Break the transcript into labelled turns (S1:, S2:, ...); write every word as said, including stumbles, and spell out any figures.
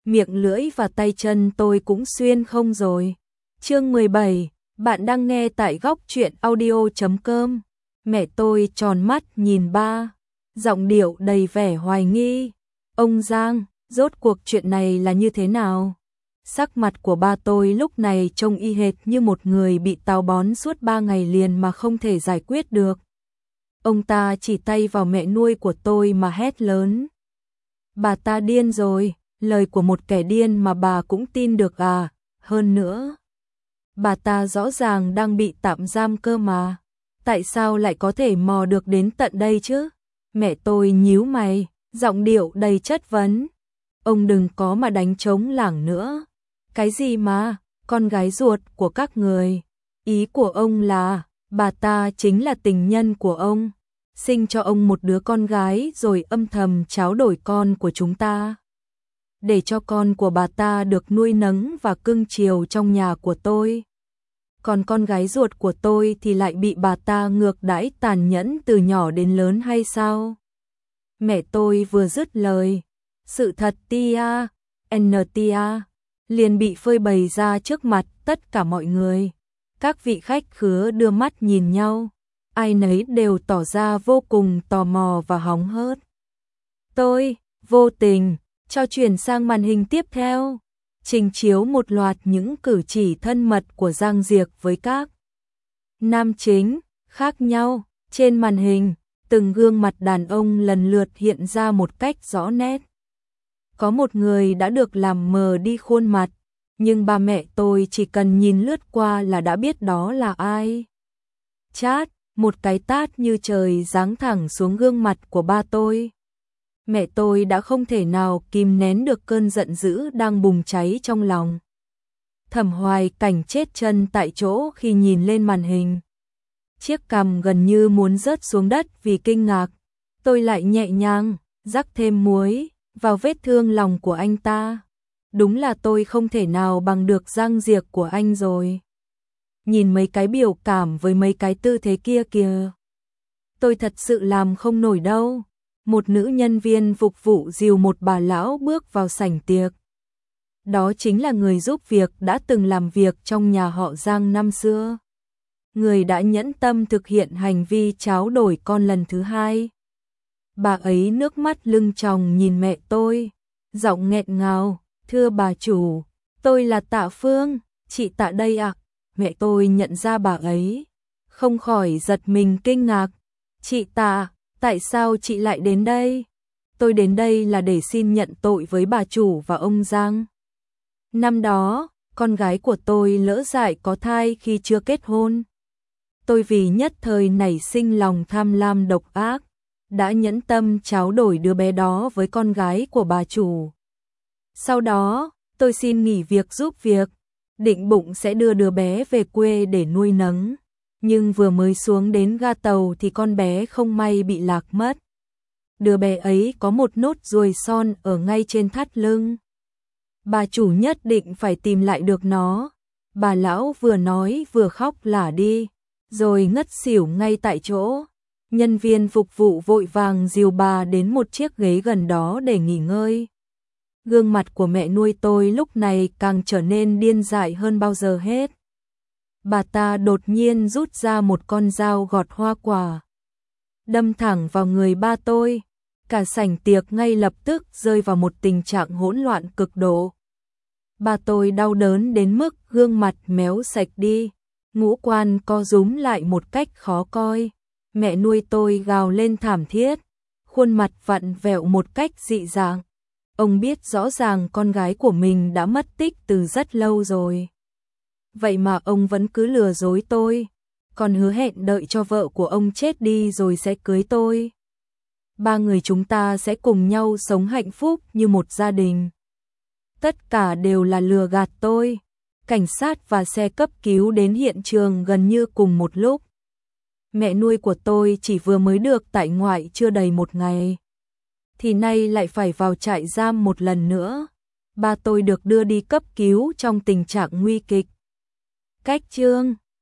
S1: miệng lưỡi và tay chân tôi cũng xuyên không rồi. Chương mười bảy, bạn đang nghe tại góc truyện audio chấm com. Mẹ tôi tròn mắt nhìn ba, giọng điệu đầy vẻ hoài nghi. Ông Giang, rốt cuộc chuyện này là như thế nào? Sắc mặt của ba tôi lúc này trông y hệt như một người bị táo bón suốt ba ngày liền mà không thể giải quyết được. Ông ta chỉ tay vào mẹ nuôi của tôi mà hét lớn. Bà ta điên rồi, lời của một kẻ điên mà bà cũng tin được à? Hơn nữa, bà ta rõ ràng đang bị tạm giam cơ mà. Tại sao lại có thể mò được đến tận đây chứ? Mẹ tôi nhíu mày, giọng điệu đầy chất vấn. Ông đừng có mà đánh trống lảng nữa. Cái gì mà, con gái ruột của các người? Ý của ông là, bà ta chính là tình nhân của ông, sinh cho ông một đứa con gái rồi âm thầm tráo đổi con của chúng ta, để cho con của bà ta được nuôi nấng và cưng chiều trong nhà của tôi. Còn con gái ruột của tôi thì lại bị bà ta ngược đãi tàn nhẫn từ nhỏ đến lớn hay sao? Mẹ tôi vừa dứt lời, sự thật tia, en tia, liền bị phơi bày ra trước mặt tất cả mọi người. Các vị khách khứa đưa mắt nhìn nhau, ai nấy đều tỏ ra vô cùng tò mò và hóng hớt. Tôi, vô tình, cho chuyển sang màn hình tiếp theo, trình chiếu một loạt những cử chỉ thân mật của Giang Diệc với các nam chính khác nhau. Trên màn hình, từng gương mặt đàn ông lần lượt hiện ra một cách rõ nét. Có một người đã được làm mờ đi khuôn mặt, nhưng ba mẹ tôi chỉ cần nhìn lướt qua là đã biết đó là ai. Chát, một cái tát như trời giáng thẳng xuống gương mặt của ba tôi. Mẹ tôi đã không thể nào kìm nén được cơn giận dữ đang bùng cháy trong lòng. Thẩm Hoài Cảnh chết chân tại chỗ khi nhìn lên màn hình. Chiếc cằm gần như muốn rớt xuống đất vì kinh ngạc. Tôi lại nhẹ nhàng rắc thêm muối vào vết thương lòng của anh ta. Đúng là tôi không thể nào bằng được Giang Diệc của anh rồi. Nhìn mấy cái biểu cảm với mấy cái tư thế kia kìa, tôi thật sự làm không nổi đâu. Một nữ nhân viên phục vụ dìu một bà lão bước vào sảnh tiệc. Đó chính là người giúp việc đã từng làm việc trong nhà họ Giang năm xưa. Người đã nhẫn tâm thực hiện hành vi tráo đổi con lần thứ hai. Bà ấy nước mắt lưng tròng nhìn mẹ tôi, giọng nghẹn ngào, thưa bà chủ, tôi là Tạ Phương, chị Tạ đây ạ. À? Mẹ tôi nhận ra bà ấy, không khỏi giật mình kinh ngạc. Chị Tạ, tại sao chị lại đến đây? Tôi đến đây là để xin nhận tội với bà chủ và ông Giang. Năm đó, con gái của tôi lỡ dại có thai khi chưa kết hôn. Tôi vì nhất thời nảy sinh lòng tham lam độc ác, đã nhẫn tâm tráo đổi đứa bé đó với con gái của bà chủ. Sau đó, tôi xin nghỉ việc giúp việc, định bụng sẽ đưa đứa bé về quê để nuôi nấng. Nhưng vừa mới xuống đến ga tàu thì con bé không may bị lạc mất. Đứa bé ấy có một nốt ruồi son ở ngay trên thắt lưng. Bà chủ nhất định phải tìm lại được nó. Bà lão vừa nói vừa khóc lả đi, rồi ngất xỉu ngay tại chỗ. Nhân viên phục vụ vội vàng dìu bà đến một chiếc ghế gần đó để nghỉ ngơi. Gương mặt của mẹ nuôi tôi lúc này càng trở nên điên dại hơn bao giờ hết. Bà ta đột nhiên rút ra một con dao gọt hoa quả, đâm thẳng vào người ba tôi. Cả sảnh tiệc ngay lập tức rơi vào một tình trạng hỗn loạn cực độ. Ba tôi đau đớn đến mức gương mặt méo sạch đi, ngũ quan co rúm lại một cách khó coi. Mẹ nuôi tôi gào lên thảm thiết, khuôn mặt vặn vẹo một cách dị dạng. Ông biết rõ ràng con gái của mình đã mất tích từ rất lâu rồi. Vậy mà ông vẫn cứ lừa dối tôi, còn hứa hẹn đợi cho vợ của ông chết đi rồi sẽ cưới tôi. Ba người chúng ta sẽ cùng nhau sống hạnh phúc như một gia đình. Tất cả đều là lừa gạt tôi. Cảnh sát và xe cấp cứu đến hiện trường gần như cùng một lúc. Mẹ nuôi của tôi chỉ vừa mới được tại ngoại chưa đầy một ngày, thì nay lại phải vào trại giam một lần nữa. Ba tôi được đưa đi cấp cứu trong tình trạng nguy kịch. Cách chương